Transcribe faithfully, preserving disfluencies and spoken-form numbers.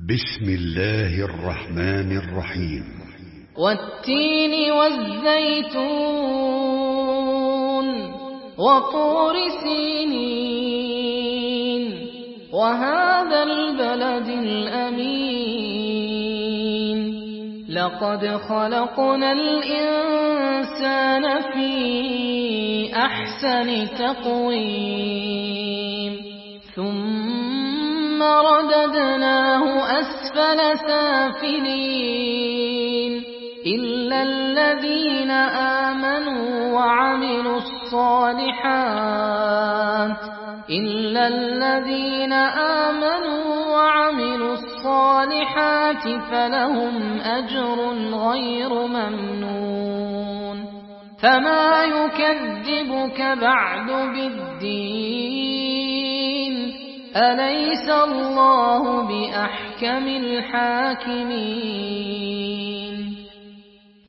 بسم الله الرحمن الرحيم. والتين والزيتون وطور سينين وهذا البلد الأمين لقد خلقنا الإنسان في أحسن تقويم ثم رددناه أسفل سافلين إلا الذين آمنوا وعملوا الصالحات إلا الذين آمنوا وعملوا الصالحات فلهم أجر غير ممنون فما يكذبك بعد بالدين أليس الله بأحكم الحاكمين